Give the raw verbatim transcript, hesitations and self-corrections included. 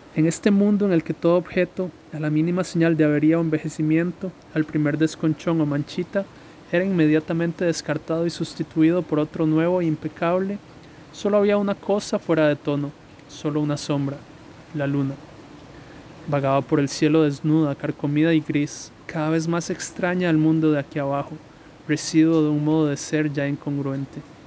En este mundo en el que todo objeto, a la mínima señal de avería o envejecimiento, al primer desconchón o manchita, era inmediatamente descartado y sustituido por otro nuevo e impecable, solo había una cosa fuera de tono, solo una sombra, la luna. Vagaba por el cielo desnuda, carcomida y gris, cada vez más extraña al mundo de aquí abajo, residuo de un modo de ser ya incongruente.